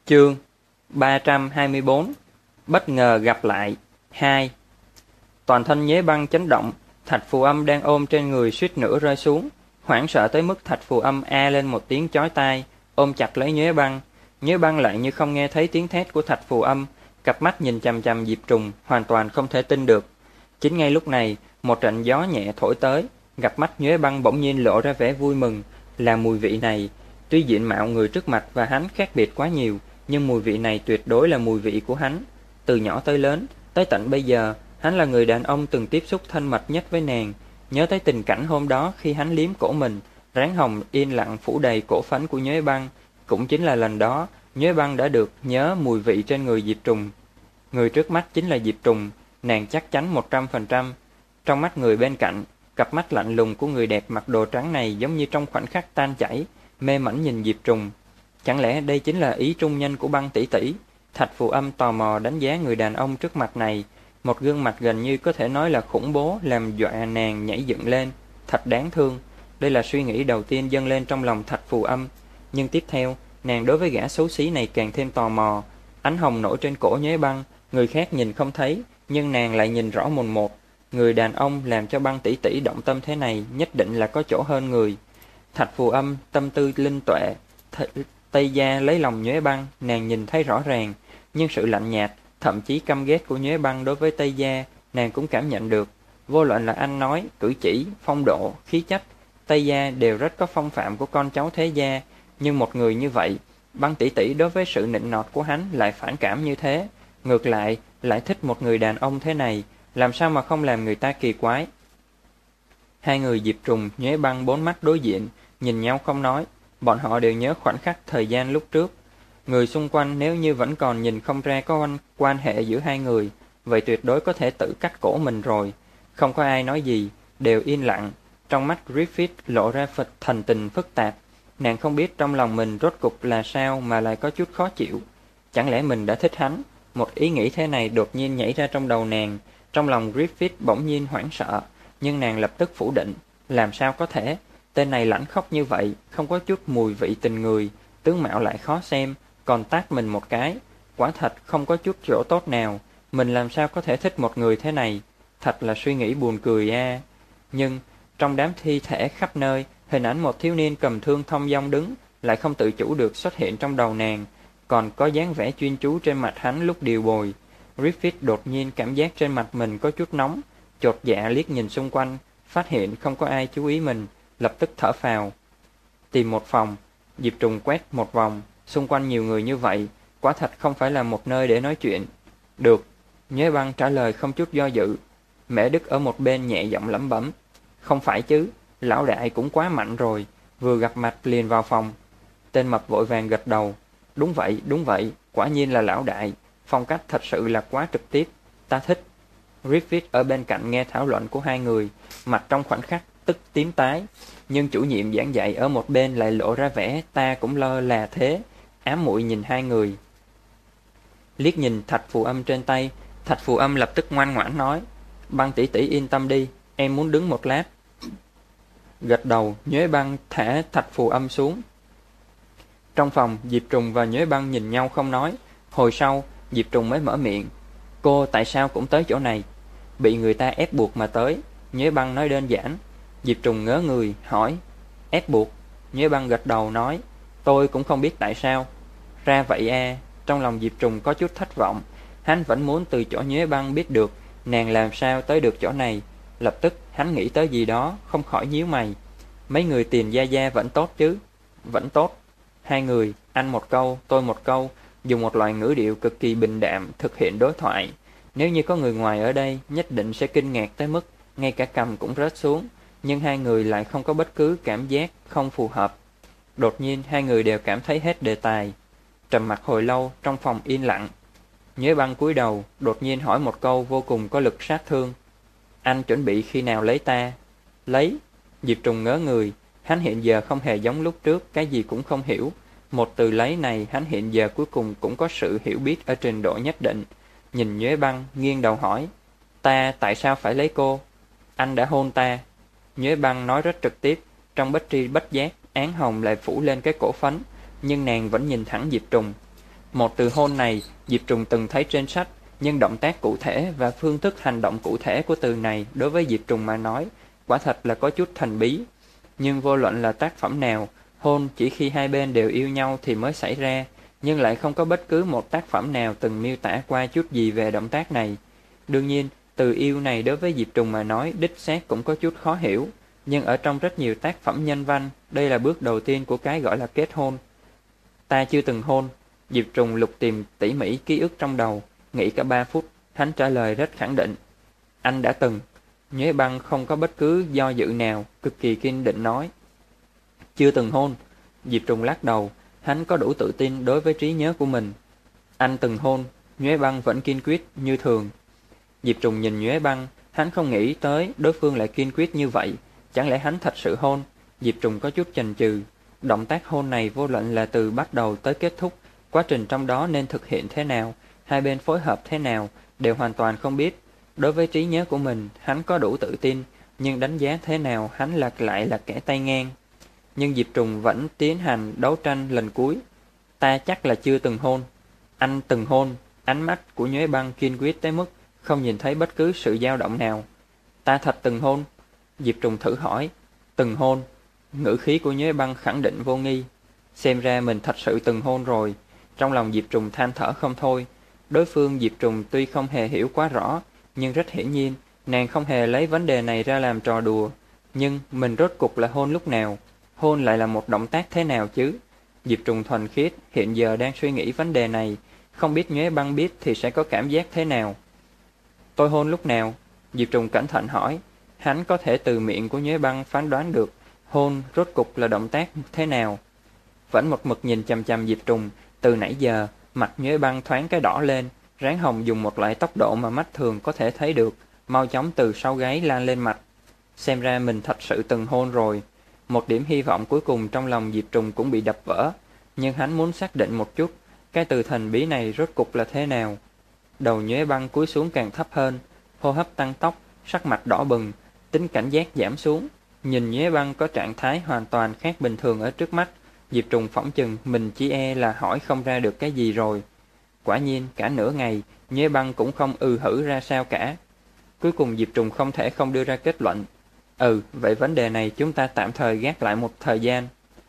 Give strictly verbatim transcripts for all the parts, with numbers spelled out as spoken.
Chương ba trăm hai mươi bốn. Bất ngờ gặp lại hai. Toàn thân Nhuế Băng chấn động, Thạch Phù Âm đang ôm trên người suýt nữa rơi xuống, hoảng sợ tới mức Thạch Phù Âm a lên một tiếng chói tai, ôm chặt lấy Nhuế Băng. Nhuế Băng lại như không nghe thấy tiếng thét của Thạch Phù Âm, cặp mắt nhìn chằm chằm Diệp Trùng, hoàn toàn không thể tin được. Chính ngay lúc này, một trận gió nhẹ thổi tới, gặp mắt Nhuế Băng bỗng nhiên lộ ra vẻ vui mừng. Là mùi vị này. Tuy diện mạo người trước mặt và hắn khác biệt quá nhiều, nhưng mùi vị này tuyệt đối là mùi vị của hắn. Từ nhỏ tới lớn, tới tận bây giờ, hắn là người đàn ông từng tiếp xúc thân mật nhất với nàng. Nhớ tới tình cảnh hôm đó khi hắn liếm cổ mình, ráng hồng yên lặng phủ đầy cổ phấn của Nhuế Băng. Cũng chính là lần đó, Nhuế Băng đã được nhớ mùi vị trên người Diệp Trùng. Người trước mắt chính là Diệp Trùng, nàng chắc chắn một trăm phần trăm. Trong mắt người bên cạnh, cặp mắt lạnh lùng của người đẹp mặc đồ trắng này giống như trong khoảnh khắc tan chảy, mê mẩn nhìn Diệp Trùng. Chẳng lẽ đây chính là ý trung nhân của Băng tỷ tỷ? Thạch Phù Âm tò mò đánh giá người đàn ông trước mặt này, một gương mặt gần như có thể nói là khủng bố làm dọa nàng nhảy dựng lên, thật đáng thương. Đây là suy nghĩ đầu tiên dâng lên trong lòng Thạch Phù Âm, nhưng tiếp theo, nàng đối với gã xấu xí này càng thêm tò mò. Ánh hồng nổi trên cổ Nhuế Băng, người khác nhìn không thấy, nhưng nàng lại nhìn rõ mồn một. Người đàn ông làm cho Băng tỷ tỷ động tâm thế này nhất định là có chỗ hơn người. Thạch Phù Âm tâm tư linh tuệ, Tây Gia lấy lòng Nhuế Băng, nàng nhìn thấy rõ ràng, nhưng sự lạnh nhạt, thậm chí căm ghét của Nhuế Băng đối với Tây Gia, nàng cũng cảm nhận được. Vô luận là ăn nói, cử chỉ, phong độ, khí chất, Tây Gia đều rất có phong phạm của con cháu thế gia, nhưng một người như vậy, Băng tỷ tỷ đối với sự nịnh nọt của hắn lại phản cảm như thế, ngược lại lại thích một người đàn ông thế này, làm sao mà không làm người ta kỳ quái. Hai người Diệp Trùng, Nhuế Băng bốn mắt đối diện, nhìn nhau không nói. Bọn họ đều nhớ khoảnh khắc thời gian lúc trước. Người xung quanh nếu như vẫn còn nhìn không ra có quan hệ giữa hai người, vậy tuyệt đối có thể tự cắt cổ mình rồi. Không có ai nói gì, đều yên lặng. Trong mắt Griffith lộ ra phật thần tình phức tạp. Nàng không biết trong lòng mình rốt cục là sao mà lại có chút khó chịu. Chẳng lẽ mình đã thích hắn? Một ý nghĩ thế này đột nhiên nhảy ra trong đầu nàng. Trong lòng Griffith bỗng nhiên hoảng sợ, nhưng nàng lập tức phủ định. Làm sao có thể? Tên này lãnh khóc như vậy, không có chút mùi vị tình người, tướng mạo lại khó xem, còn tát mình một cái. Quả thật không có chút chỗ tốt nào, mình làm sao có thể thích một người thế này? Thật là suy nghĩ buồn cười a. Nhưng, trong đám thi thể khắp nơi, hình ảnh một thiếu niên cầm thương thong dong đứng, lại không tự chủ được xuất hiện trong đầu nàng, còn có dáng vẻ chuyên chú trên mặt hắn lúc điều bồi. Griffith đột nhiên cảm giác trên mặt mình có chút nóng, chột dạ liếc nhìn xung quanh, phát hiện không có ai chú ý mình, lập tức thở phào. Tìm một phòng, Diệp Trùng quét một vòng, xung quanh nhiều người như vậy, quả thật không phải là một nơi để nói chuyện. Được, Nhuế Băng trả lời không chút do dự. Mễ Đức ở một bên nhẹ giọng lẩm bẩm. Không phải chứ, lão đại cũng quá mạnh rồi, vừa gặp mặt liền vào phòng. Tên mập vội vàng gật đầu. Đúng vậy, đúng vậy, quả nhiên là lão đại, phong cách thật sự là quá trực tiếp, ta thích. Griffith ở bên cạnh nghe thảo luận của hai người, mặt trong khoảnh khắc tức tím tái, nhưng chủ nhiệm giảng dạy ở một bên lại lộ ra vẻ ta cũng lo là thế, ám muội nhìn hai người. Liếc nhìn Thạch Phù Âm trên tay, Thạch Phù Âm lập tức ngoan ngoãn nói, Băng tỷ tỷ yên tâm đi, em muốn đứng một lát. Gật đầu, Nhuế Băng thả Thạch Phù Âm xuống. Trong phòng, Diệp Trùng và Nhuế Băng nhìn nhau không nói, hồi sau, Diệp Trùng mới mở miệng, cô tại sao cũng tới chỗ này? Bị người ta ép buộc mà tới, Nhuế Băng nói đơn giản. Diệp Trùng ngớ người, hỏi, ép buộc? Nhuế Băng gật đầu nói, tôi cũng không biết tại sao. Ra vậy a. Trong lòng Diệp Trùng có chút thất vọng, hắn vẫn muốn từ chỗ Nhuế Băng biết được nàng làm sao tới được chỗ này. Lập tức hắn nghĩ tới gì đó, không khỏi nhíu mày. Mấy người Tiền gia gia vẫn tốt chứ? Vẫn tốt. Hai người, anh một câu, tôi một câu, dùng một loại ngữ điệu cực kỳ bình đạm thực hiện đối thoại. Nếu như có người ngoài ở đây, nhất định sẽ kinh ngạc tới mức ngay cả cằm cũng rớt xuống, nhưng hai người lại không có bất cứ cảm giác không phù hợp. Đột nhiên hai người đều cảm thấy hết đề tài. Trầm mặc hồi lâu, trong phòng yên lặng. Nhuế Băng cúi đầu, đột nhiên hỏi một câu vô cùng có lực sát thương. Anh chuẩn bị khi nào lấy ta? Lấy? Diệp Trùng ngớ người, hắn hiện giờ không hề giống lúc trước, cái gì cũng không hiểu. Một từ lấy này hắn hiện giờ cuối cùng cũng có sự hiểu biết ở trình độ nhất định. Nhìn Nhuế Băng, nghiêng đầu hỏi, ta tại sao phải lấy cô? Anh đã hôn ta. Nhuế Băng nói rất trực tiếp, trong bất tri bất giác, án hồng lại phủ lên cái cổ phấn, nhưng nàng vẫn nhìn thẳng Diệp Trùng. Một từ hôn này, Diệp Trùng từng thấy trên sách, nhưng động tác cụ thể và phương thức hành động cụ thể của từ này đối với Diệp Trùng mà nói, quả thật là có chút thần bí. Nhưng vô luận là tác phẩm nào, hôn chỉ khi hai bên đều yêu nhau thì mới xảy ra, nhưng lại không có bất cứ một tác phẩm nào từng miêu tả qua chút gì về động tác này. Đương nhiên, từ yêu này đối với Diệp Trùng mà nói đích xác cũng có chút khó hiểu, nhưng ở trong rất nhiều tác phẩm nhân văn, đây là bước đầu tiên của cái gọi là kết hôn. Ta chưa từng hôn. Diệp Trùng lục tìm tỉ mỉ ký ức trong đầu, nghĩ cả ba phút, hắn trả lời rất khẳng định. Anh đã từng. Nhuế Băng không có bất cứ do dự nào, cực kỳ kiên định nói. Chưa từng hôn. Diệp Trùng lắc đầu, hắn có đủ tự tin đối với trí nhớ của mình. Anh từng hôn. Nhuế Băng vẫn kiên quyết như thường. Diệp Trùng nhìn Nhuế Băng, hắn không nghĩ tới đối phương lại kiên quyết như vậy. Chẳng lẽ hắn thật sự hôn? Diệp Trùng có chút chần chừ. Động tác hôn này vô luận là từ bắt đầu tới kết thúc, quá trình trong đó nên thực hiện thế nào, hai bên phối hợp thế nào, đều hoàn toàn không biết. Đối với trí nhớ của mình, hắn có đủ tự tin, nhưng đánh giá thế nào hắn lạc lại là kẻ tay ngang. Nhưng Diệp Trùng vẫn tiến hành đấu tranh lần cuối. Ta chắc là chưa từng hôn. Anh từng hôn. Ánh mắt của Nhuế Băng kiên quyết tới mức không nhìn thấy bất cứ sự dao động nào. Ta thật từng hôn. Diệp Trùng thử hỏi. Từng hôn. Ngữ khí của Nhuế Băng khẳng định vô nghi. Xem ra mình thật sự từng hôn rồi. Trong lòng Diệp Trùng than thở không thôi. Đối phương Diệp Trùng tuy không hề hiểu quá rõ, nhưng rất hiển nhiên, nàng không hề lấy vấn đề này ra làm trò đùa. Nhưng mình rốt cục là hôn lúc nào? Hôn lại là một động tác thế nào chứ? Diệp Trùng thuần khiết hiện giờ đang suy nghĩ vấn đề này, không biết Nhuế Băng biết thì sẽ có cảm giác thế nào. Tôi hôn lúc nào? Diệp Trùng cẩn thận hỏi. Hắn có thể từ miệng của Nhuế Băng phán đoán được hôn rốt cục là động tác thế nào. Vẫn một mực nhìn chằm chằm Diệp Trùng, từ nãy giờ, mặt Nhuế Băng thoáng cái đỏ lên, ráng hồng dùng một loại tốc độ mà mắt thường có thể thấy được, mau chóng từ sau gáy lan lên mặt. Xem ra mình thật sự từng hôn rồi. Một điểm hy vọng cuối cùng trong lòng Diệp Trùng cũng bị đập vỡ, nhưng hắn muốn xác định một chút, cái từ thần bí này rốt cục là thế nào. Đầu Nhuế Băng cúi xuống càng thấp hơn, hô hấp tăng tốc, sắc mặt đỏ bừng, tính cảnh giác giảm xuống. Nhìn Nhuế Băng có trạng thái hoàn toàn khác bình thường ở trước mắt, Diệp Trùng phỏng chừng mình chỉ e là hỏi không ra được cái gì rồi. Quả nhiên, cả nửa ngày, Nhuế Băng cũng không ừ hử ra sao cả. Cuối cùng Diệp Trùng không thể không đưa ra kết luận. Ừ, vậy vấn đề này chúng ta tạm thời gác lại một thời gian.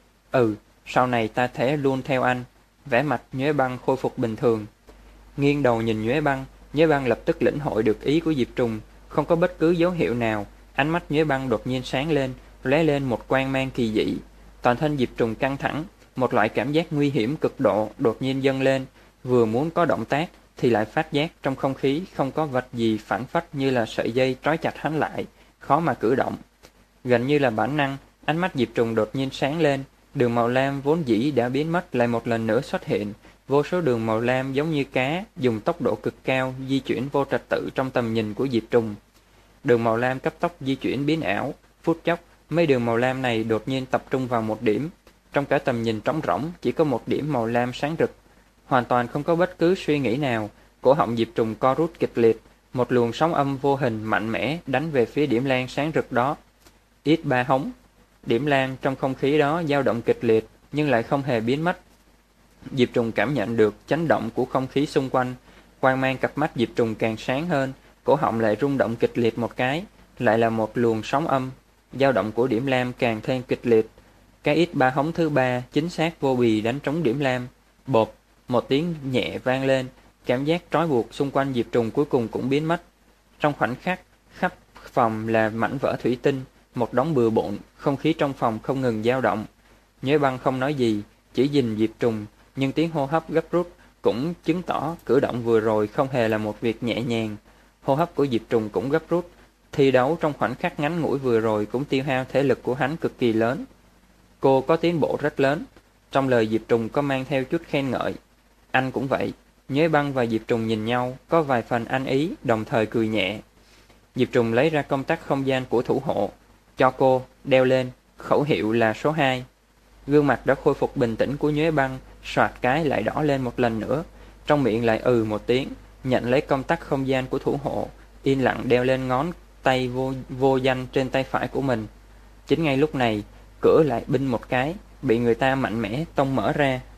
Ừ, sau này ta thể luôn theo anh. Vẻ mặt Nhuế Băng khôi phục bình thường. Nghiêng đầu nhìn Nhuế Băng, Nhuế Băng lập tức lĩnh hội được ý của Diệp Trùng, không có bất cứ dấu hiệu nào. Ánh mắt Nhuế Băng đột nhiên sáng lên, lóe lên một quang mang kỳ dị. Toàn thân Diệp Trùng căng thẳng, một loại cảm giác nguy hiểm cực độ đột nhiên dâng lên, vừa muốn có động tác thì lại phát giác trong không khí không có vật gì phản phất như là sợi dây trói chặt hắn lại, khó mà cử động. Gần như là bản năng, ánh mắt Diệp Trùng đột nhiên sáng lên, đường màu lam vốn dĩ đã biến mất lại một lần nữa xuất hiện, vô số đường màu lam giống như cá dùng tốc độ cực cao di chuyển vô trật tự trong tầm nhìn của Diệp Trùng. Đường màu lam cấp tốc di chuyển biến ảo, phút chốc mấy đường màu lam này đột nhiên tập trung vào một điểm. Trong cả tầm nhìn trống rỗng chỉ có một điểm màu lam sáng rực. Hoàn toàn không có bất cứ suy nghĩ nào, cổ họng Diệp Trùng co rút kịch liệt, một luồng sóng âm vô hình mạnh mẽ đánh về phía điểm lam sáng rực đó. Ít ba hống. Điểm lam trong không khí đó dao động kịch liệt nhưng lại không hề biến mất. Diệp Trùng cảm nhận được chấn động của không khí xung quanh, quang mang cặp mắt Diệp Trùng càng sáng hơn, cổ họng lại rung động kịch liệt một cái, lại là một luồng sóng âm, dao động của điểm lam càng thêm kịch liệt. Cái ít ba hống thứ ba chính xác vô bì đánh trúng điểm lam. Bột, một tiếng nhẹ vang lên, cảm giác trói buộc xung quanh Diệp Trùng cuối cùng cũng biến mất. Trong khoảnh khắc, khắp phòng là mảnh vỡ thủy tinh, một đống bừa bộn, không khí trong phòng không ngừng dao động. Nhuế Băng không nói gì, chỉ nhìn Diệp Trùng, nhưng tiếng hô hấp gấp rút cũng chứng tỏ cử động vừa rồi không hề là một việc nhẹ nhàng. Hô hấp của Diệp Trùng cũng gấp rút, thi đấu trong khoảnh khắc ngắn ngủi vừa rồi cũng tiêu hao thể lực của hắn cực kỳ lớn. Cô có tiến bộ rất lớn. Trong lời Diệp Trùng có mang theo chút khen ngợi. Anh cũng vậy. Nhuế Băng và Diệp Trùng nhìn nhau, có vài phần ăn ý, đồng thời cười nhẹ. Diệp Trùng lấy ra công tắc không gian của thủ hộ, cho cô, đeo lên, khẩu hiệu là số hai. Gương mặt đã khôi phục bình tĩnh của Nhuế Băng, soạt cái lại đỏ lên một lần nữa, trong miệng lại ừ một tiếng, nhận lấy công tắc không gian của thủ hộ, yên lặng đeo lên ngón tay vô, vô danh trên tay phải của mình. Chính ngay lúc này, cửa lại binh một cái, bị người ta mạnh mẽ tông mở ra.